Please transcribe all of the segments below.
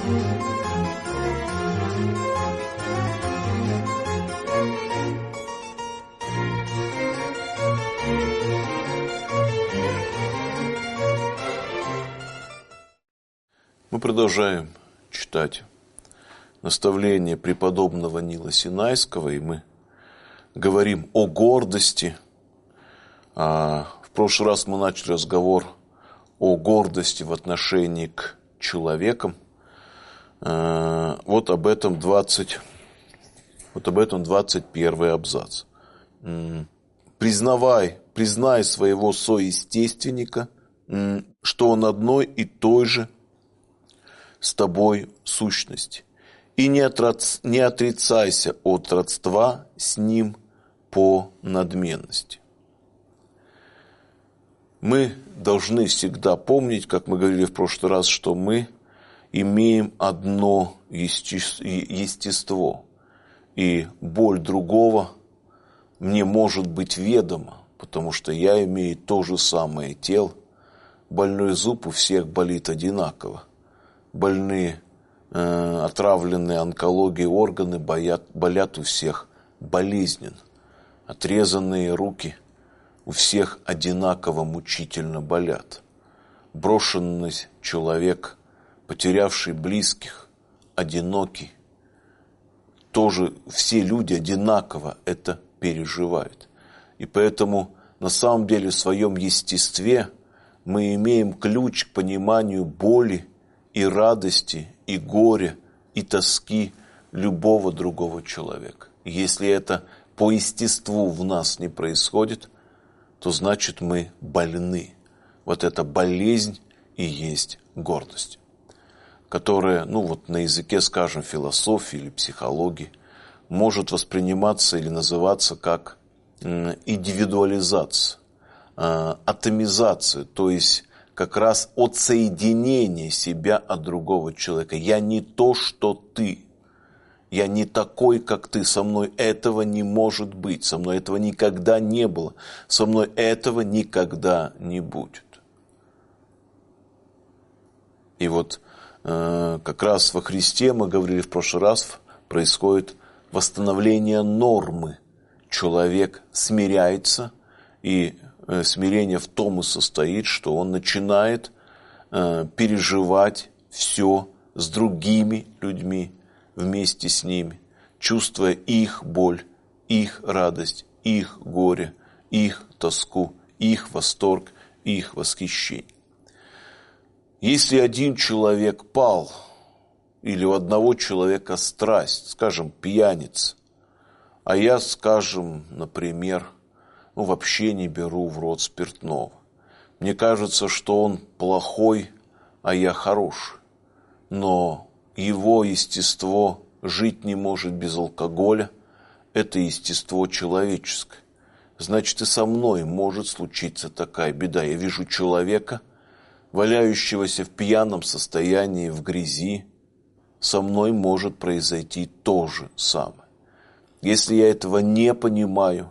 Мы продолжаем читать наставления преподобного Нила Синайского, и мы говорим о гордости. В прошлый раз мы начали разговор о гордости в отношении к человекам. Вот об этом 21 абзац. Признай своего соестественника, что он одной и той же с тобой сущность, и не отрицайся от родства с ним по надменности. Мы должны всегда помнить, как мы говорили в прошлый раз, что мы имеем одно естество, и боль другого мне может быть ведома, потому что я имею то же самое тело. Больной зуб у всех болит одинаково. Больные, отравленные онкологией органы болят у всех болезненно. Отрезанные руки у всех одинаково мучительно болят. Брошенный человек, потерявший близких, одинокий, тоже все люди одинаково это переживают. И поэтому на самом деле в своем естестве мы имеем ключ к пониманию боли и радости, и горя, и тоски любого другого человека. Если это по естеству в нас не происходит, то значит мы больны. Вот эта болезнь и есть гордость, которая, на языке, скажем, философии или психологии, может восприниматься или называться как индивидуализация, атомизация, то есть как раз отсоединение себя от другого человека. Я не то, что ты. Я не такой, как ты. Со мной этого не может быть. Со мной этого никогда не было. Со мной этого никогда не будет. И вот как раз во Христе, мы говорили в прошлый раз, происходит восстановление нормы. Человек смиряется, и смирение в том и состоит, что он начинает переживать все с другими людьми, вместе с ними, чувствуя их боль, их радость, их горе, их тоску, их восторг, их восхищение. Если один человек пал, или у одного человека страсть, скажем, пьяница, а я, скажем, например, вообще не беру в рот спиртного. Мне кажется, что он плохой, а я хороший. Но его естество жить не может без алкоголя. Это естество человеческое. Значит, и со мной может случиться такая беда. Я вижу человека, валяющегося в пьяном состоянии в грязи. Со мной может произойти то же самое. Если я этого не понимаю,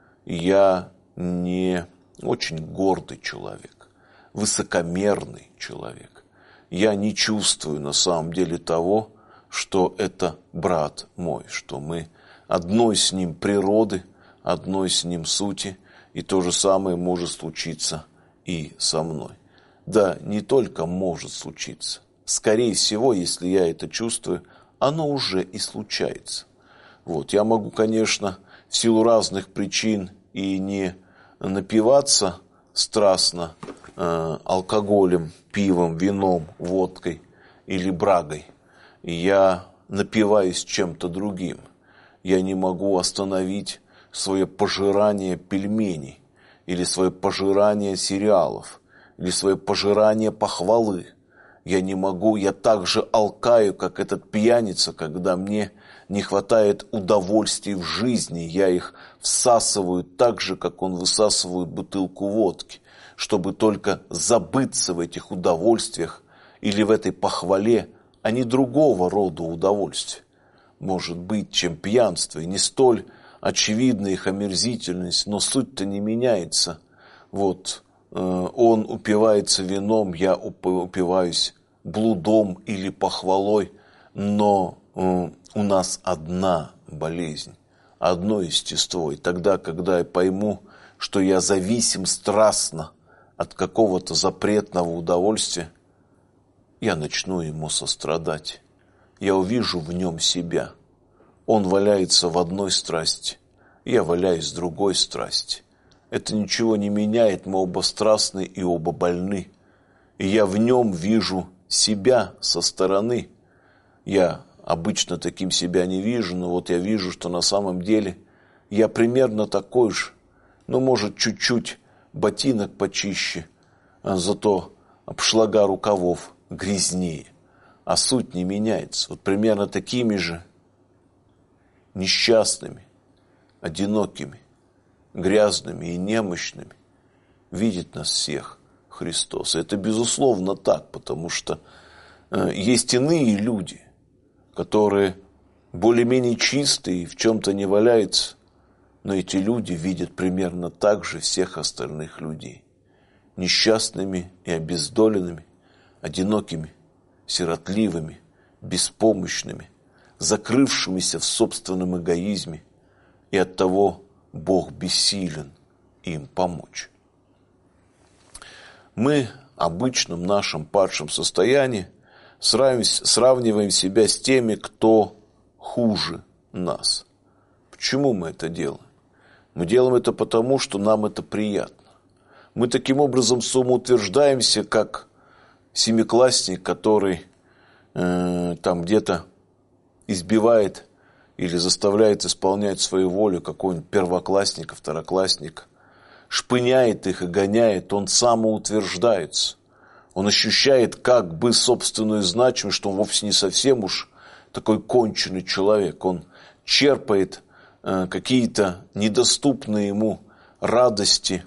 я не очень гордый человек, высокомерный человек. Я не чувствую на самом деле того, что это брат мой, что мы одной с ним природы, одной с ним сути, и то же самое может случиться и со мной. Да, не только может случиться. Скорее всего, если я это чувствую, оно уже и случается. Я могу, конечно, в силу разных причин и не напиваться страстно алкоголем, пивом, вином, водкой или брагой. Я напиваюсь чем-то другим. Я не могу остановить свое пожирание пельменей, или свое пожирание сериалов, или свое пожирание похвалы. Я не могу, я так же алкаю, как этот пьяница, когда мне не хватает удовольствий в жизни, я их всасываю так же, как он высасывает бутылку водки, чтобы только забыться в этих удовольствиях или в этой похвале, а не другого рода удовольствия. Может быть, чем пьянство, и не столь очевидна их омерзительность, но суть-то не меняется. Он упивается вином, я упиваюсь блудом или похвалой, но у нас одна болезнь, одно естество. И тогда, когда я пойму, что я зависим страстно от какого-то запретного удовольствия, я начну ему сострадать. Я увижу в нем себя. Он валяется в одной страсти, я валяюсь в другой страсти. Это ничего не меняет, мы оба страстны и оба больны. И я в нем вижу себя со стороны. Я обычно таким себя не вижу, но вот я вижу, что на самом деле я примерно такой же. Ну, может, чуть-чуть ботинок почище, а зато обшлага рукавов грязнее. А суть не меняется. Вот примерно такими же несчастными, одинокими, грязными и немощными видит нас всех Христос. И это безусловно так, потому что есть иные люди, которые более-менее чистые и в чем-то не валяются, но эти люди видят примерно так же всех остальных людей. Несчастными и обездоленными, одинокими, сиротливыми, беспомощными, закрывшимися в собственном эгоизме, и оттого Бог бессилен им помочь. Мы в обычном нашем падшем состоянии сравниваем себя с теми, кто хуже нас. Почему мы это делаем? Мы делаем это потому, что нам это приятно. Мы таким образом самоутверждаемся, как семиклассник, который там где-то избивает или заставляет исполнять свою волю какого-нибудь первоклассника, второклассника, шпыняет их и гоняет, он самоутверждается. Он ощущает как бы собственную значимость, что он вовсе не совсем уж такой конченый человек. Он черпает какие-то недоступные ему радости,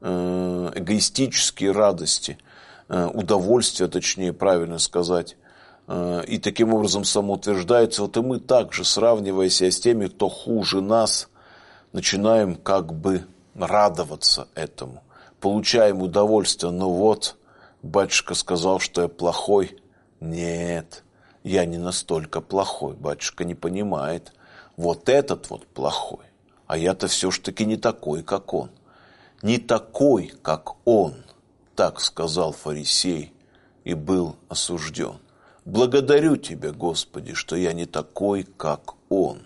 эгоистические радости, удовольствия, точнее, правильно сказать, и таким образом самоутверждается. Вот и мы также, сравнивая себя с теми, кто хуже нас, начинаем как бы радоваться этому, получаем удовольствие. Ну вот, батюшка сказал, что я плохой. Нет, я не настолько плохой, батюшка не понимает. Вот этот вот плохой, а я-то все ж таки не такой, как он. Не такой, как он, так сказал фарисей и был осужден. Благодарю Тебя, Господи, что я не такой, как он.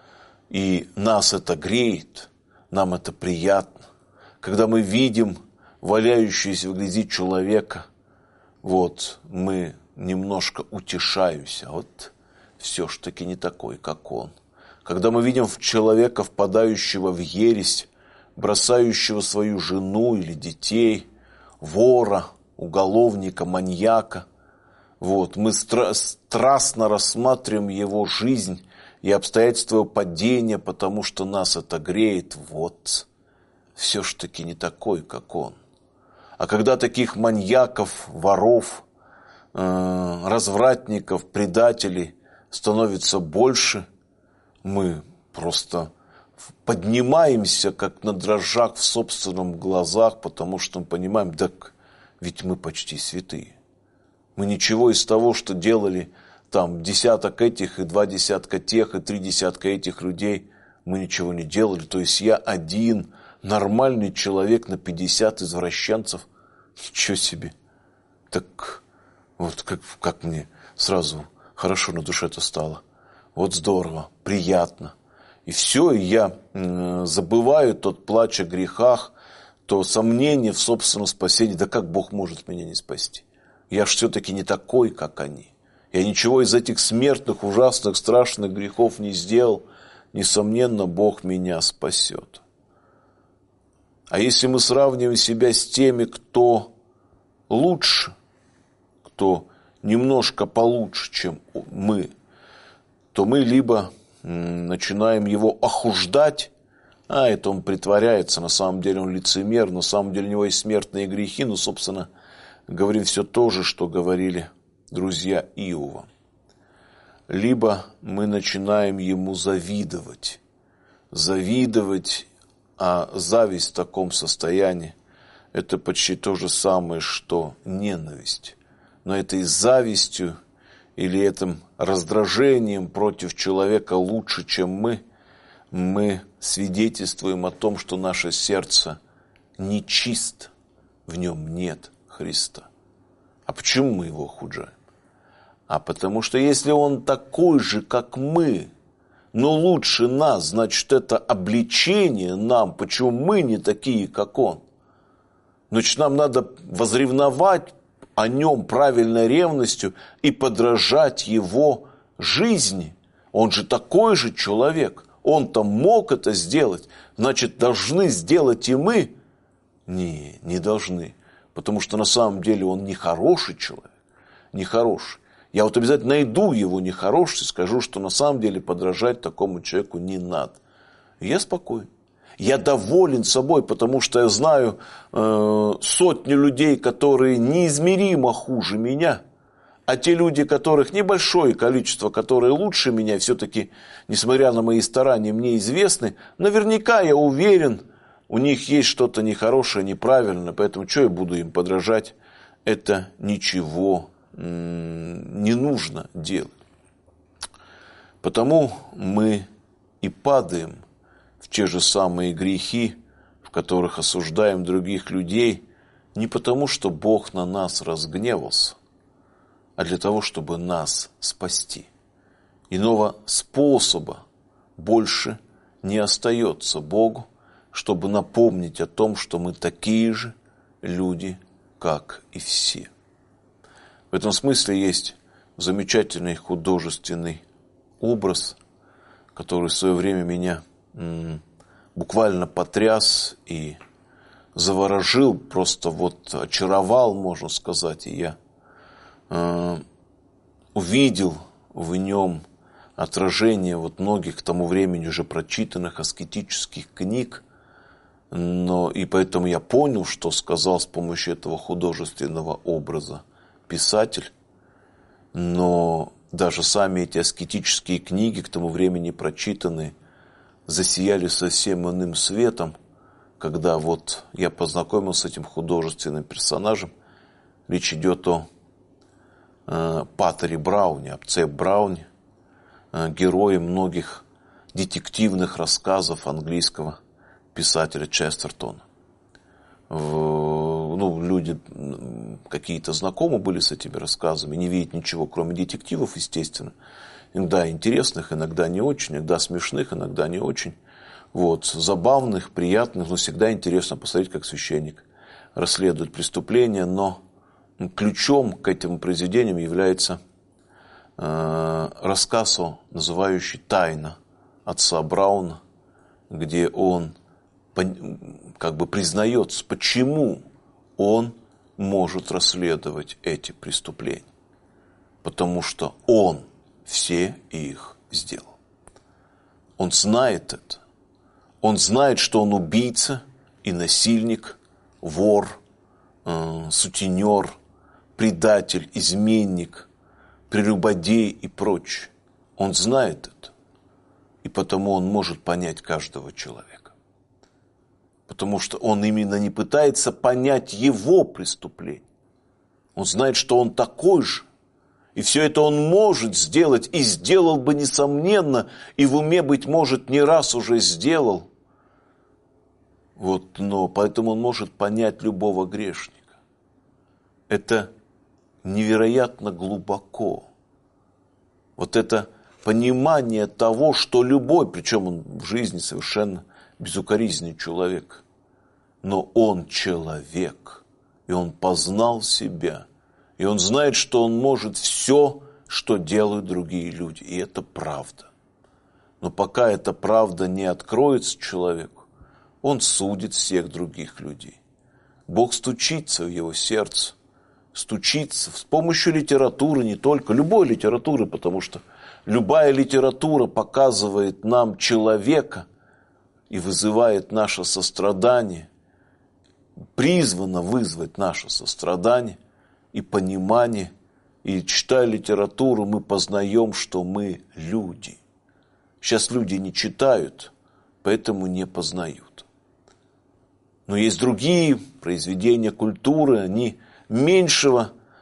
И нас это греет, нам это приятно. Когда мы видим валяющегося в грязи человека, вот мы немножко утешаемся. Вот все ж таки не такой, как он. Когда мы видим человека, впадающего в ересь, бросающего свою жену или детей, вора, уголовника, маньяка, вот, мы страстно рассматриваем его жизнь и обстоятельства его падения, потому что нас это греет. Вот, все ж таки не такой, как он. А когда таких маньяков, воров, развратников, предателей становится больше, мы просто поднимаемся, как на дрожжах в собственных глазах, потому что мы понимаем, так ведь мы почти святые. Мы ничего из того, что делали там десяток этих, и 2 десятка тех, и 3 десятка этих людей, мы ничего не делали. То есть я один нормальный человек на 50 извращенцев. Ничего себе. Так вот как мне сразу хорошо на душе-то стало. Вот здорово, приятно. И все, и я забываю тот плач о грехах, то сомнение в собственном спасении. Да как Бог может меня не спасти? Я ж все-таки не такой, как они. Я ничего из этих смертных, ужасных, страшных грехов не сделал. Несомненно, Бог меня спасет. А если мы сравниваем себя с теми, кто лучше, кто немножко получше, чем мы, то мы либо начинаем его охуждать, а это он притворяется, на самом деле он лицемер, на самом деле у него есть смертные грехи, но, собственно, говорим все то же, что говорили друзья Иова. Либо мы начинаем ему завидовать, а зависть в таком состоянии – это почти то же самое, что ненависть. но этой завистью или этим раздражением против человека лучше, чем мы свидетельствуем о том, что наше сердце нечисто, в нем нет Христа. А почему мы его хуже? А потому что если он такой же, как мы, но лучше нас, значит, это обличение нам, почему мы не такие, как он. Значит, нам надо возревновать о нем правильной ревностью и подражать его жизни. Он же такой же человек. Он-то мог это сделать. Значит, должны сделать и мы? Не должны. Потому что на самом деле он нехороший человек. Нехороший. Я вот обязательно найду его нехороший и скажу, что на самом деле подражать такому человеку не надо. И я спокоен. Я доволен собой, потому что я знаю сотни людей, которые неизмеримо хуже меня. А те люди, которых небольшое количество, которые лучше меня, все-таки, несмотря на мои старания, мне известны, наверняка, я уверен, у них есть что-то нехорошее, неправильное, поэтому что я буду им подражать? Это ничего не нужно делать. Потому мы и падаем в те же самые грехи, в которых осуждаем других людей, не потому, что Бог на нас разгневался, а для того, чтобы нас спасти. Иного способа больше не остается Богу, чтобы напомнить о том, что мы такие же люди, как и все. В этом смысле есть замечательный художественный образ, который в свое время меня буквально потряс и заворожил, просто вот очаровал, можно сказать. И я увидел в нем отражение вот многих к тому времени уже прочитанных аскетических книг, и поэтому я понял, что сказал с помощью этого художественного образа писатель. Но даже сами эти аскетические книги, к тому времени прочитанные, засияли совсем иным светом, когда вот я познакомился с этим художественным персонажем. Речь идет о Патере Брауне, отце Брауне, герое многих детективных рассказов английского писателя Честертона. Люди какие-то знакомы были с этими рассказами, не видят ничего, кроме детективов, естественно. Иногда интересных, иногда не очень, иногда смешных, иногда не очень. Забавных, приятных, но всегда интересно посмотреть, как священник расследует преступления. Но ключом к этим произведениям является рассказ, называющий «Тайна» отца Брауна, где он признается, почему он может расследовать эти преступления. Потому что он все их сделал. Он знает это. Он знает, что он убийца и насильник, вор, сутенер, предатель, изменник, прелюбодей и прочее. Он знает это. И потому он может понять каждого человека. Потому что он именно не пытается понять его преступление. Он знает, что он такой же. И все это он может сделать, и сделал бы, несомненно, и в уме, быть может, не раз уже сделал. Но поэтому он может понять любого грешника. Это невероятно глубоко. Это понимание того, что любой, причем он в жизни совершенно безукоризненный человек, но он человек, и он познал себя, и он знает, что он может все, что делают другие люди, и это правда. Но пока эта правда не откроется человеку, он судит всех других людей. Бог стучится в его сердце, стучится с помощью литературы, не только, любой литературы, потому что любая литература показывает нам человека и вызывает наше сострадание, призвана вызвать наше сострадание и понимание. И читая литературу, мы познаем, что мы люди. Сейчас люди не читают, поэтому не познают. Но есть другие произведения культуры, они меньшего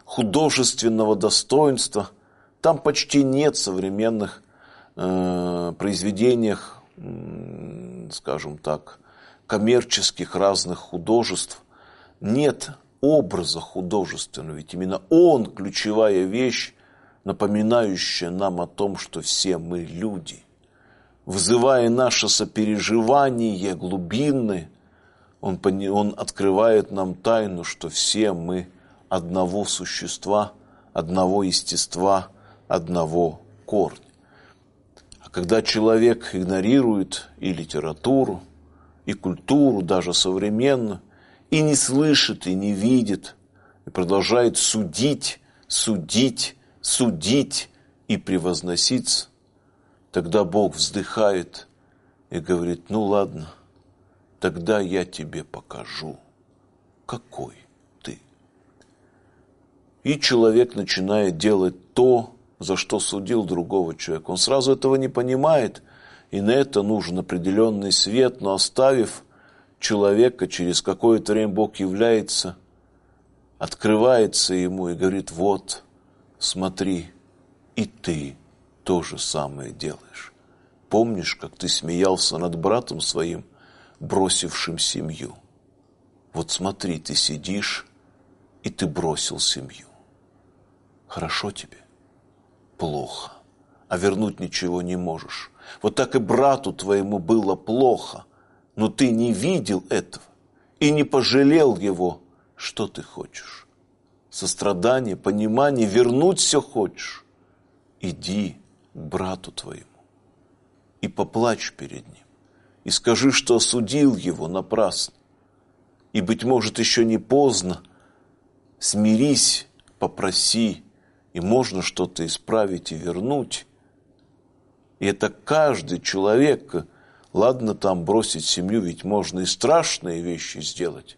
художественного достоинства. Там почти нет современных произведениях, скажем так, коммерческих разных художеств. Нет образа художественного, ведь именно он ключевая вещь, напоминающая нам о том, что все мы люди. Вызывая наше сопереживание глубинное, он открывает нам тайну, что все мы одного существа, одного естества, одного корня. А когда человек игнорирует и литературу, и культуру, даже современную, и не слышит, и не видит, и продолжает судить, судить, судить и превозноситься, тогда Бог вздыхает и говорит: ну ладно, тогда я тебе покажу, какой ты. И человек начинает делать то, за что судил другого человека. Он сразу этого не понимает, и на это нужен определенный свет, но оставив человека, через какое-то время Бог является, открывается ему и говорит: вот, смотри, и ты то же самое делаешь. Помнишь, как ты смеялся над братом своим, бросившим семью? Вот смотри, ты сидишь, и ты бросил семью. Хорошо тебе? Плохо. А вернуть ничего не можешь. Вот так и брату твоему было плохо, но ты не видел этого и не пожалел его. Что ты хочешь? Сострадание, понимание, вернуть все хочешь? Иди к брату твоему и поплачь перед ним, и скажи, что осудил его напрасно. И, быть может, еще не поздно, смирись, попроси, и можно что-то исправить и вернуть. И это каждый человек, ладно там бросить семью, ведь можно и страшные вещи сделать.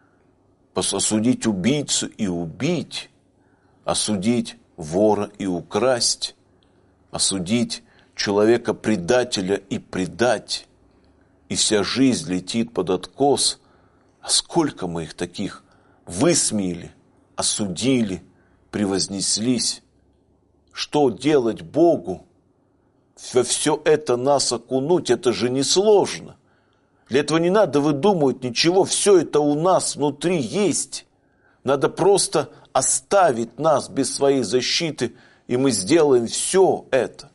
Осудить убийцу и убить, осудить вора и украсть, осудить человека-предателя и предать, и вся жизнь летит под откос. А сколько мы их таких высмеяли, осудили, превознеслись. Что делать Богу? Во все это нас окунуть, это же несложно. Для этого не надо выдумывать ничего, все это у нас внутри есть. Надо просто оставить нас без своей защиты, и мы сделаем все это.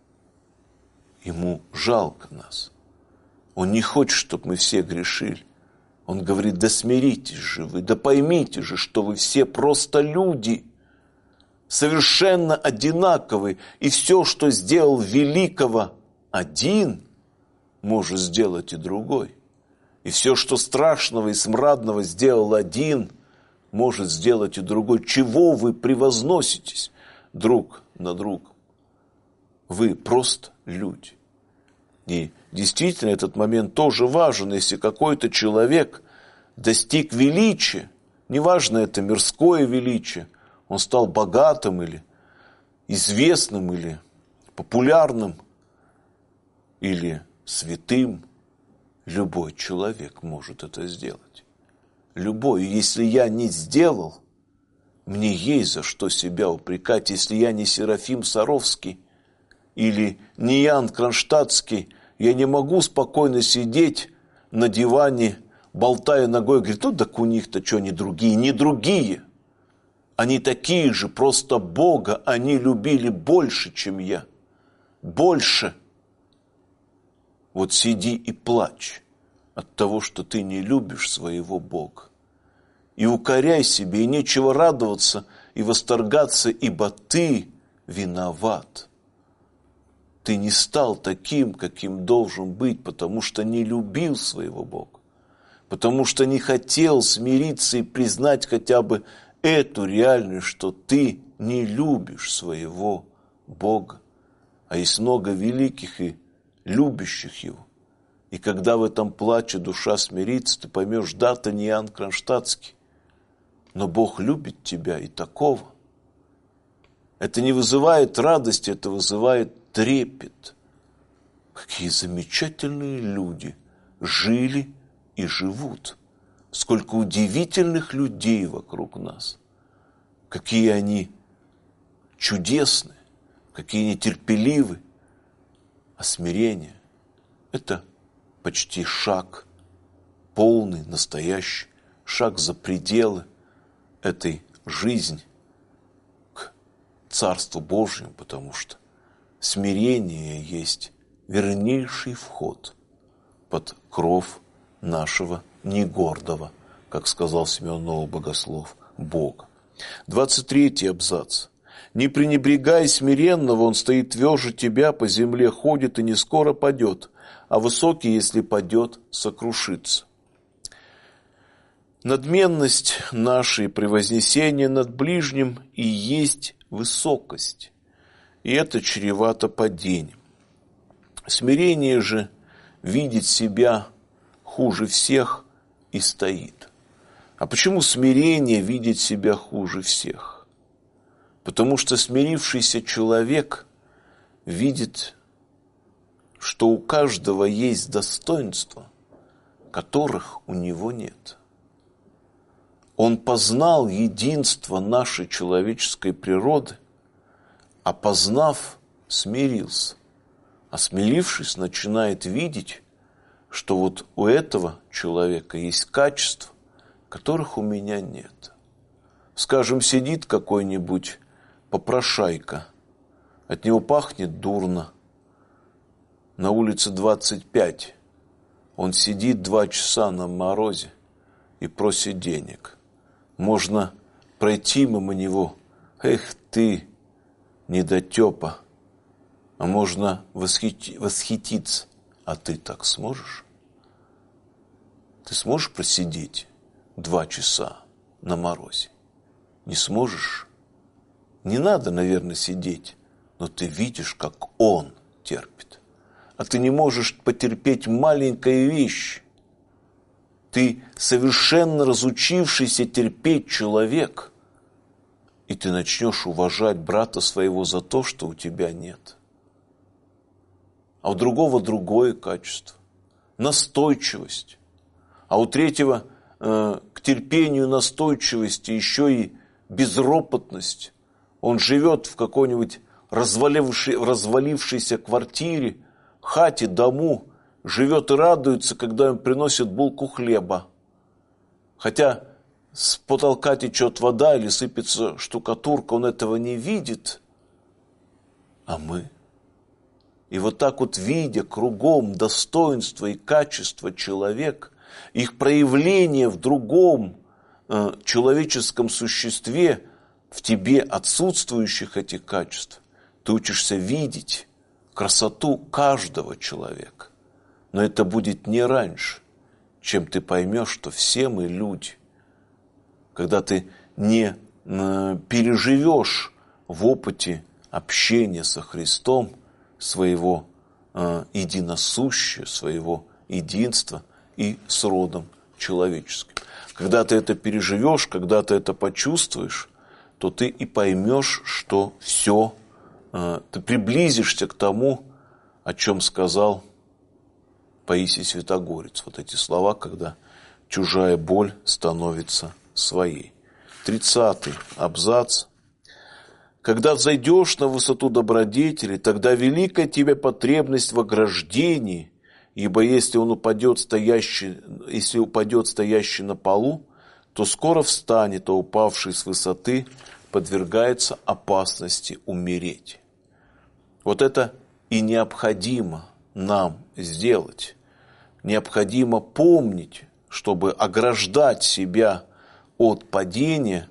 Ему жалко нас. Он не хочет, чтобы мы все грешили. Он говорит: да смиритесь же вы, да поймите же, что вы все просто люди, совершенно одинаковые, и все, что сделал великого один, может сделать и другой. И все, что страшного и смрадного сделал один, может сделать и другой. Чего вы превозноситесь друг на друга? Вы просто люди. И действительно этот момент тоже важен. Если какой-то человек достиг величия, неважно, это мирское величие, он стал богатым или известным, или популярным, или святым, любой человек может это сделать. Любой. И если я не сделал, мне есть за что себя упрекать. Если я не Серафим Саровский или не Иоанн Кронштадтский, я не могу спокойно сидеть на диване, болтая ногой, говорит: ну так у них-то что, не другие? Не другие. Они такие же, просто Бога они любили больше, чем я. Больше. Вот сиди и плачь от того, что ты не любишь своего Бога. И укоряй себе, и нечего радоваться и восторгаться, ибо ты виноват. Ты не стал таким, каким должен быть, потому что не любил своего Бога, потому что не хотел смириться и признать хотя бы эту реальность, что ты не любишь своего Бога. А есть много великих и любящих Его. И когда в этом плаче душа смирится, ты поймешь: да, ты не Иоанн Кронштадтский, но Бог любит тебя и такого. Это не вызывает радости, это вызывает трепет. Какие замечательные люди жили и живут. Сколько удивительных людей вокруг нас. какие они чудесны, какие они терпеливы. А смирение – это почти шаг, полный, настоящий, шаг за пределы этой жизни к Царству Божьему, потому что смирение есть вернейший вход под кров нашего негордого, как сказал Симеон Новый Богослов, Бога. 23-й абзац. «Не пренебрегай смиренного, он стоит тверже тебя, по земле ходит и не скоро падет, а высокий, если падет, сокрушится». Надменность наша и превознесение над ближним и есть высокость, и это чревато падением. Смирение же видит себя хуже всех и стоит. А почему смирение видит себя хуже всех? Потому что смирившийся человек видит, что у каждого есть достоинства, которых у него нет. Он познал единство нашей человеческой природы, а познав, смирился. А смирившись, начинает видеть, что вот у этого человека есть качества, которых у меня нет. Скажем, сидит какой-нибудь попрошайка, от него пахнет дурно, на улице 25, он сидит 2 часа на морозе и просит денег. Можно пройти мимо него, эх ты, недотепа, а можно восхититься, а ты так сможешь? Ты сможешь просидеть 2 часа на морозе? Не сможешь? Не надо, наверное, сидеть, но ты видишь, как он терпит. А ты не можешь потерпеть маленькую вещь. Ты совершенно разучившийся терпеть человек, и ты начнешь уважать брата своего за то, что у тебя нет. А у другого другое качество. Настойчивость. А у третьего к терпению, настойчивости еще и безропотность. Он живет в какой-нибудь развалившейся квартире, хате, дому, живет и радуется, когда им приносят булку хлеба. Хотя с потолка течет вода или сыпется штукатурка, он этого не видит. А мы? И вот так вот, видя кругом достоинство и качество человека, их проявление в другом человеческом существе, в тебе отсутствующих этих качеств, ты учишься видеть красоту каждого человека. Но это будет не раньше, чем ты поймешь, что все мы люди. Когда ты не переживешь в опыте общения со Христом своего единосущия, своего единства и с родом человеческим. Когда ты это переживешь, когда ты это почувствуешь, то ты и поймешь, что все, ты приблизишься к тому, о чем сказал Паисий Святогорец. Вот эти слова, когда чужая боль становится своей. 30-й абзац. Когда взойдешь на высоту добродетели, тогда великая тебе потребность в ограждении, ибо если упадет стоящий на полу, то скоро встанет, а упавший с высоты подвергается опасности умереть. Вот это и необходимо нам сделать. Необходимо помнить, чтобы ограждать себя от падения,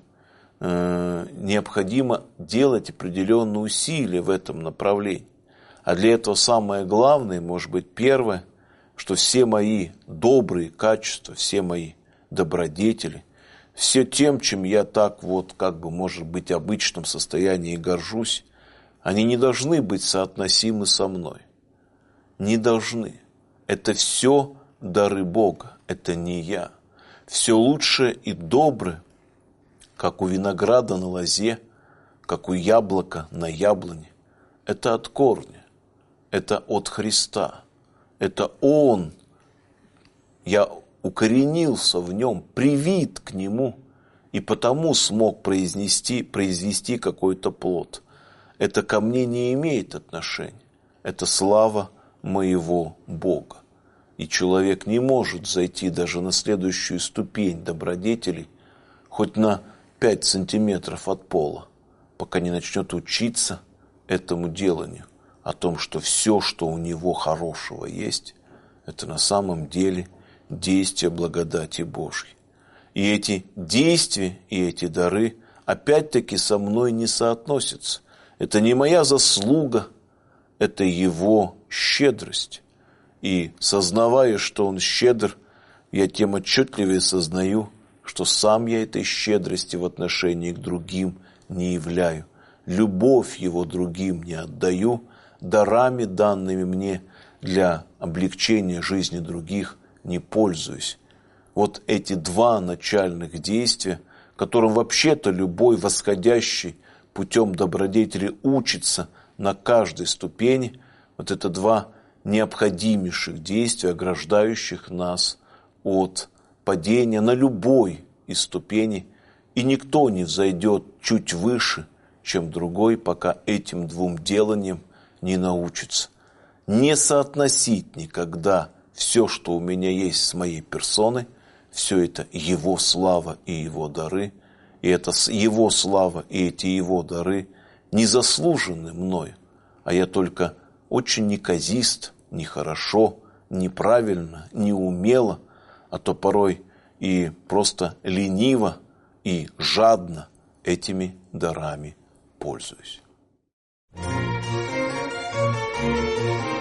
необходимо делать определенные усилия в этом направлении. А для этого самое главное, может быть, первое, что все мои добрые качества, все мои добродетели, все тем, чем я так вот, как бы, может быть, в обычном состоянии горжусь, они не должны быть соотносимы со мной. Не должны. Это все дары Бога, это не я. Все лучшее и доброе, как у винограда на лозе, как у яблока на яблоне, это от корня, это от Христа. Это Он, я укоренился в Нем, привит к Нему, и потому смог произвести какой-то плод. Это ко мне не имеет отношения. Это слава моего Бога. И человек не может зайти даже на следующую ступень добродетелей, хоть на 5 сантиметров от пола, пока не начнет учиться этому деланию, о том, что все, что у него хорошего есть, это на самом деле действие благодати Божьей. И эти действия, и эти дары опять-таки со мной не соотносятся. Это не моя заслуга, это Его щедрость. И сознавая, что Он щедр, я тем отчетливее сознаю, что сам я этой щедрости в отношении к другим не являю. Любовь Его другим не отдаю, дарами, данными мне для облегчения жизни других, не пользуюсь. Вот эти два начальных действия, которым вообще-то любой восходящий путем добродетели учится на каждой ступени, вот это два необходимейших действия, ограждающих нас от падения на любой из ступеней, и никто не взойдет чуть выше, чем другой, пока этим двум деланиям не научится. Не соотносить никогда все, что у меня есть с моей персоной, все это Его слава и Его дары, и это Его слава и эти Его дары не заслужены мною, а я только очень неказист, нехорошо, неправильно, неумело, а то порой и просто лениво и жадно этими дарами пользуюсь.